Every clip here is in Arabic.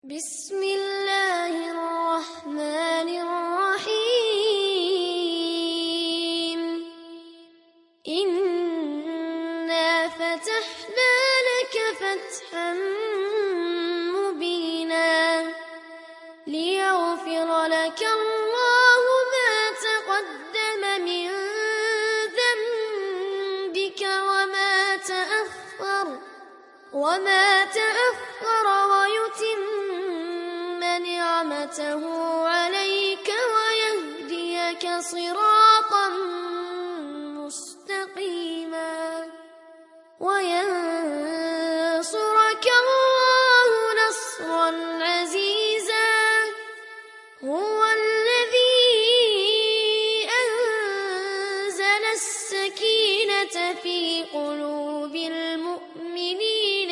بسم الله الرحمن الرحيم إنا فتحنا لك فتحا مبينا ليغفر لك الله ما تقدم من ذنبك وما تأخر ويتم نعمته عليك ويهديك صراطا مستقيما وينصرك الله نصرا عزيزا هو الذي أنزل السكينة في قلوب المؤمنين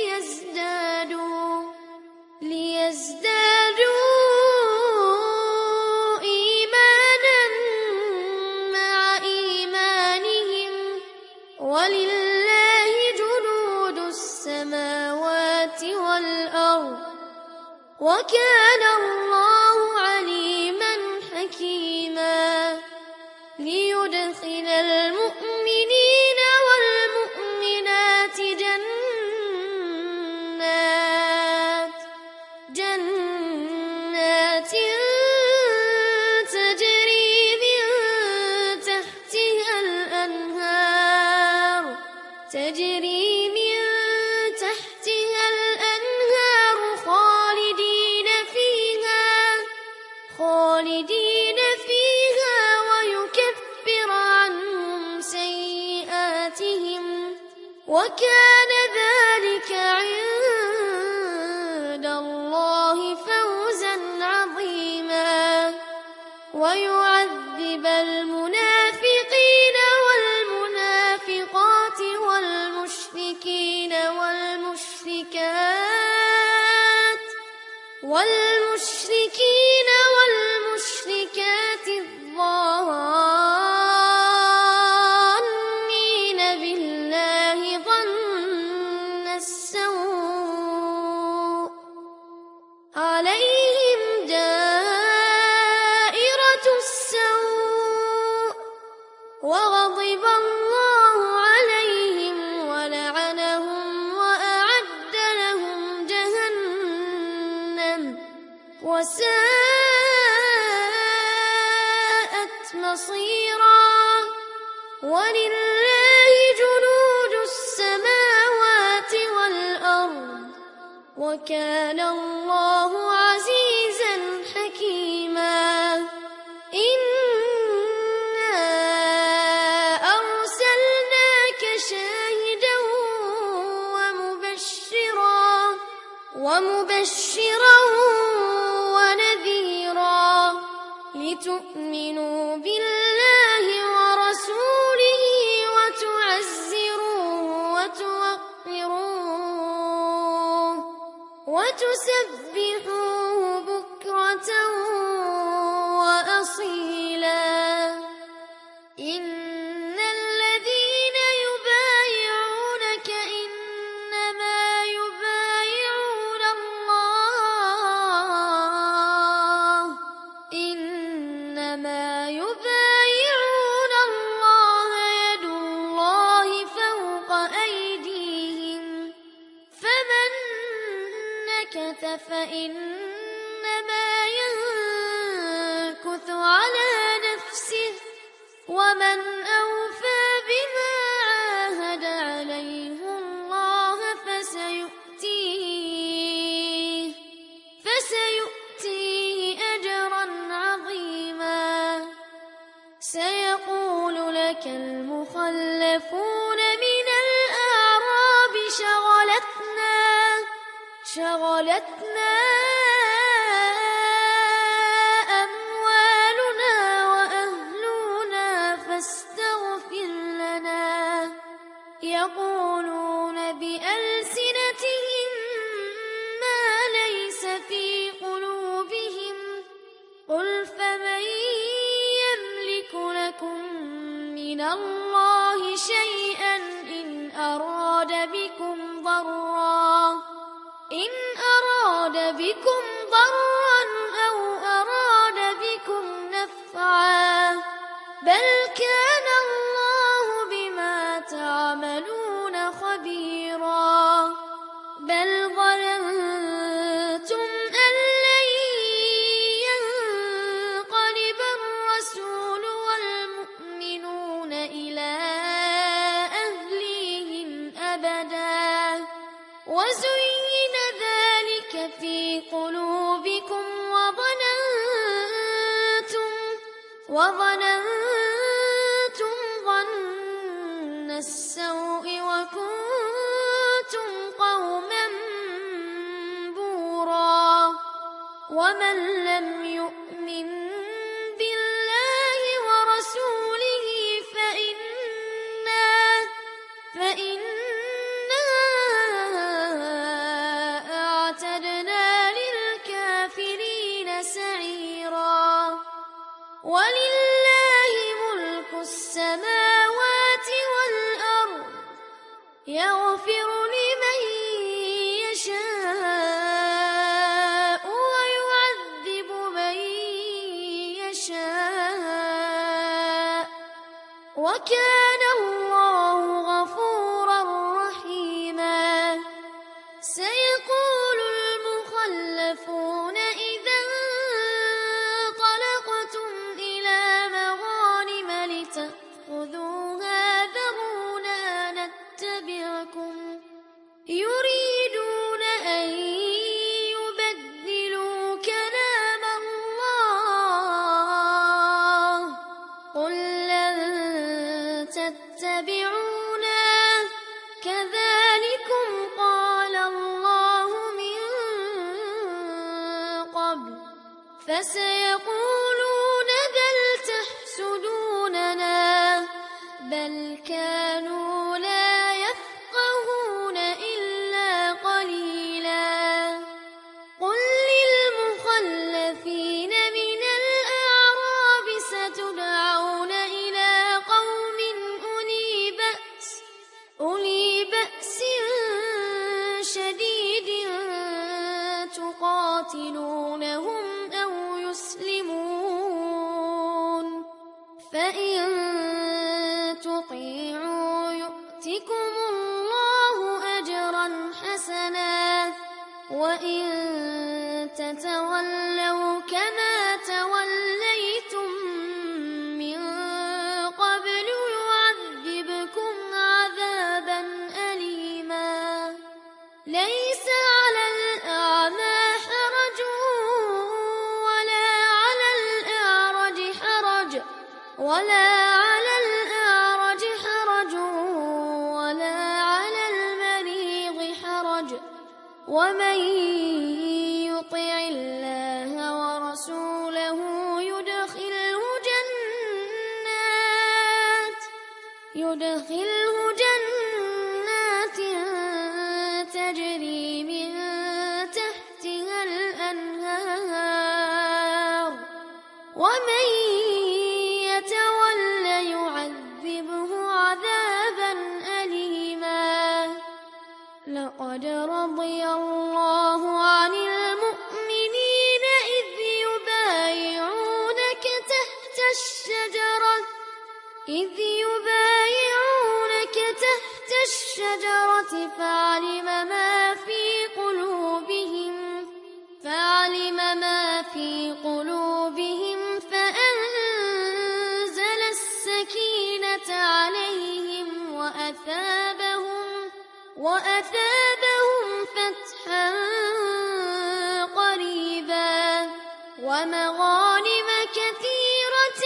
ليزدادوا إيمانا مع إيمانهم ولله جنود السماوات والأرض وكان الله عليما حكيما ليدخل المؤمنين والمؤمنات جنات تجري من تحتها الأنهار خالدين فيها ويكفر عنهم سيئاتهم وكان ذلك عند الله فوزا عظيما ويعذب المنافقين والمنافقات والمشركين والمشركات الظانين بالله ظن السوء عليهم دائرة السوء وغضب الله عليهم ولعنهم وأعد لهم جهنم وساءت مصيرا ولله جنود السماوات والأرض وكان الله عزيزا حكيما إنا أرسلناك شاهدا ومبشرا ونذيرا لتؤمنوا بالله ورسوله وتعزروه وتوقروه وتسبحوه بكرة وأصيلا إن الذين يبايعونك إنما يبايعون الله يد الله فوق أيديهم فمن نكث فإنما ينكث على نفسه ومن أوفى بما عاهد عليه الله فسيؤتيه أجرا عظيما سيقول لك المخلفون من الأعراب شغلتنا أموالنا وأهلنا فاستغفر لنا يقولون بألسنتهم ما ليس في قلوبهم قل فمن يملك لكم من الله شيئا إن أراد بكم ضرا إن أراد أراد بكم ضرا أو أراد بكم نفعا بل كان الله بما تعملون خبيرا بل ظننتم أن لن ينقلب الرسول والمؤمنون إلى أهليهم أبدا وزين ذلك في قلوبكم وظننتم ظن السوء وكنتم قوما بورا ومن لم يؤمن بالله ورسوله فإنا أعتدنا للكافرين سعيرا ولله ملك السماوات والأرض يغفر لمن يشاء ويعذب من يشاء وكان الله غفورا رحيما سيقول المخلفون إذا انطلقتم إلى مغانم لتأخذوها ذرونا نتبعكم يريدون أن يبدلوا كلام الله قل لن تتبعونا كذلكم قال الله من قبل فسيقولون بل تحسدوننا بل كانوا لا يفقهون إلا قليلا قل للمخلفين من الأعراب ستدعون إلى قوم أولي بأس شديد تقاتلونهم أو يسلمون فإن تطيعوا يؤتكم الله أجرا حسنا وإن تتولوا كما توليتم من قبل يعذبكم عذابا أليما ليس على الأعمى حرج ولا على الأعرج حرج ولا على المريض حرج ومن يطع الله ورسوله يدخله جنات تجري من تحتها الأنهار ومن يتول يعذبه عذابا أليما لقد رضي الله عن المؤمنين إذ يبايعونك تحت الشجرة فعلم ما في قلوبهم فأنزل السكينة عليهم وأثابهم فتحا قريبا ومغانم كثيرة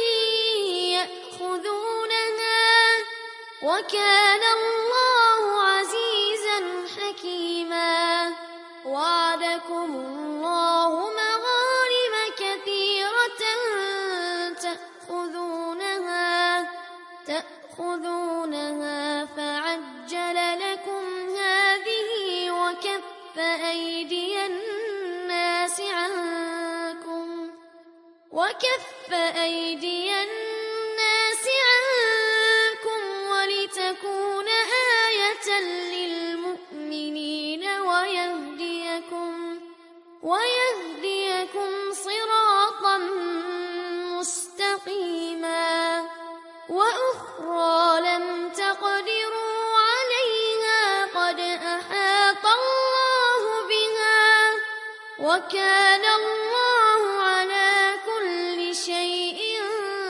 يأخذونها وكان الله عزيزا حكيما وعدكم الله مغانم كثيرة تأخذونها فعجل لكم هذه وكف أيدي الناس عنكم ولتكون آية للمؤمنين ويهديكم ويهديكم صراطا مستقيما وأخرى لم تقدروا عليها قد أحاط الله بها وكان الله على كل شيء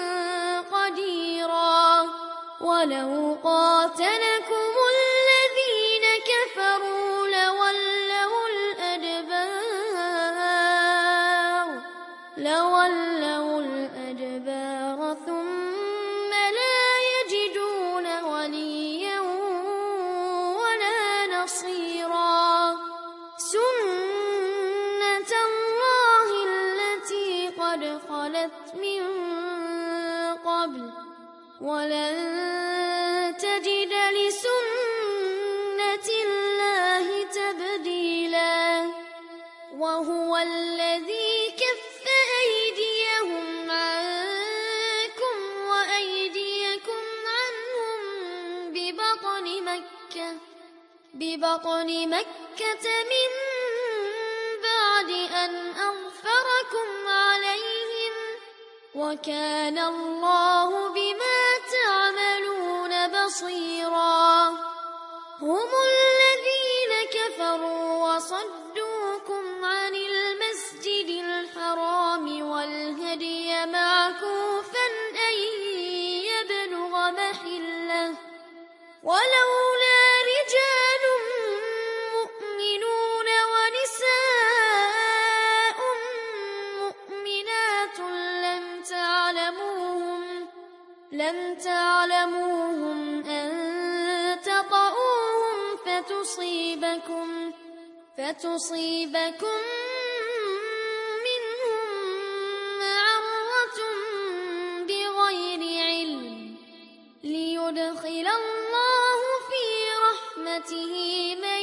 قديرا ولو قاتلكم الذين كفروا لولوا الأدبار ثم لا يجدون وليا ولا نصيرا سنة الله التي قد خلت من قبل ولن تجد لسنة الله تبديلا وهو الذي كف أيديهم عنكم وأيديكم عنهم ببطن مكة من بعد أن أغفركم عليهم وكان الله بما تعملون بصيرا هم الذين كفروا وصدوكم عن المسجد الحرام والهدي معكوفا أن يبلغ محله ولولا رجال مؤمنون ونساء مؤمنات لم تعلموهم أن تطؤوهم فتصيبكم منهم معرة بغير علم ليدخل الله في رحمته من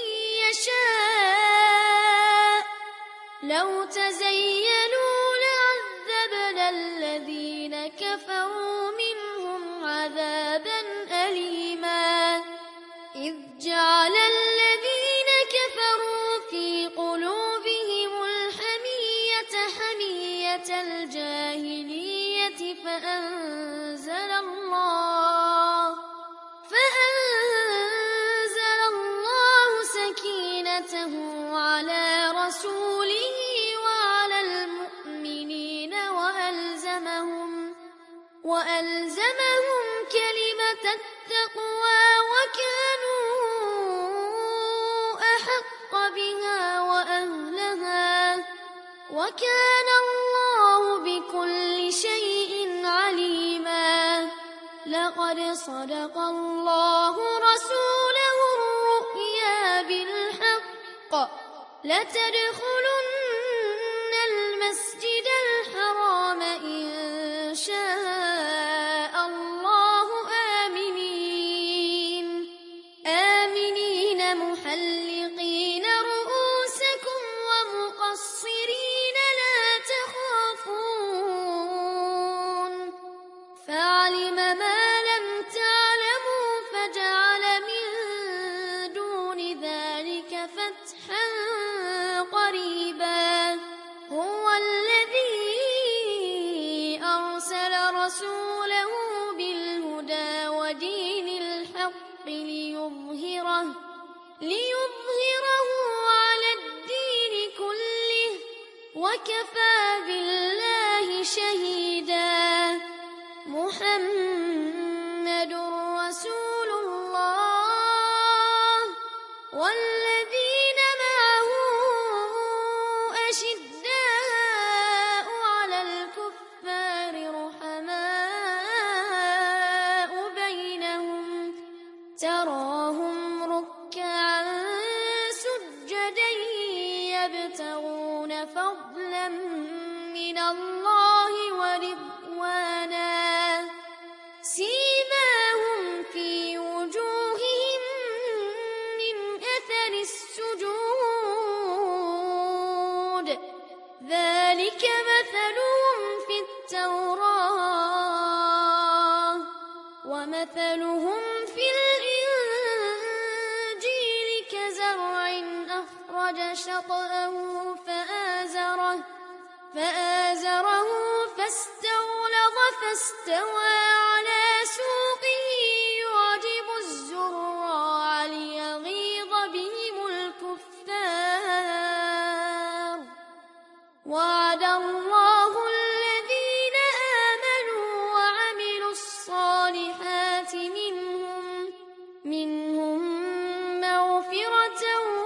يشاء لو تزيلوا لعذبنا الذين كفروا منهم عذابا أليما إذ جعل الذين كفروا في قلوبهم الحمية حمية الجاهلية فأنزل الله سكينته على رسوله وعلى المؤمنين وألزمهم كلمة التقوى وكانوا أحق بها وأهلها وكان الله بكل شيء عليما لقد صدق الله رسوله الرؤيا بالحق لتدخلن المسجد الحرام إن شاء الله آمنين محلقين رؤوسكم ومقصرين لا تخافون فعلم ما لم تعلموا فجعل من دون ذلك فتحا قريبا هو الذي أرسل رسوله بالهدى ودين الحق ليظهره على الدين كله وكفى بالله شهيدا محمد رسول الله والذين معه أشداء على الكفار رحماء بينهم تراهم ركعا سجدا يبتغون فضلا من الله ورضوانا سيماهم في وجوههم من أثر السجود ذلك مثلهم في التوراة ومثلهم في الإنجيل كزرع أخرج فاستطأه فآزره فاستغلظ فاستوى على سوقه يعجب الزراع ليغيظ بهم الكفار. وعد الله الذين آمنوا وعملوا الصالحات منهم مغفرة